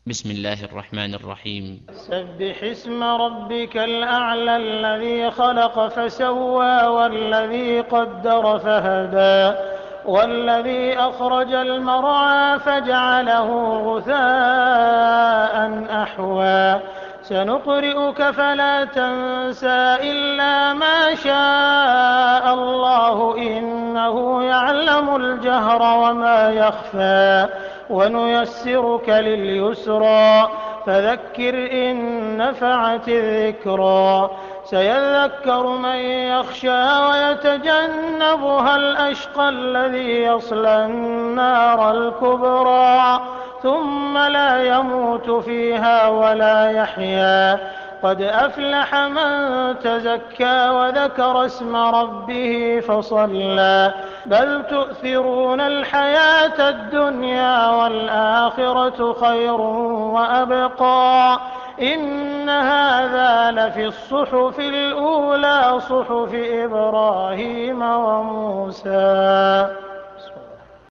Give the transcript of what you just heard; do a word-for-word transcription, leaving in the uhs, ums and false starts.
بسم الله الرحمن الرحيم. سبح اسم ربك الأعلى الذي خلق فسوى والذي قدر فهدى والذي أخرج المرعى فجعله غثاء أحوى سنقرئك فلا تنسى إلا ما شاء الله إنه يعلم الجهر وما يخفى ونيسرك لليسرى فذكر إن نفعت الذكرى سيذكر من يخشى ويتجنبها الأشقى الذي يصلى النار الكبرى ثم لا يموت فيها ولا يحيا قد أفلح من تزكى وذكر اسم ربه فصلى بل تؤثرون الحياة الدنيا والآخرة خير وأبقى إن هذا لفي الصحف الأولى صحف إبراهيم وموسى.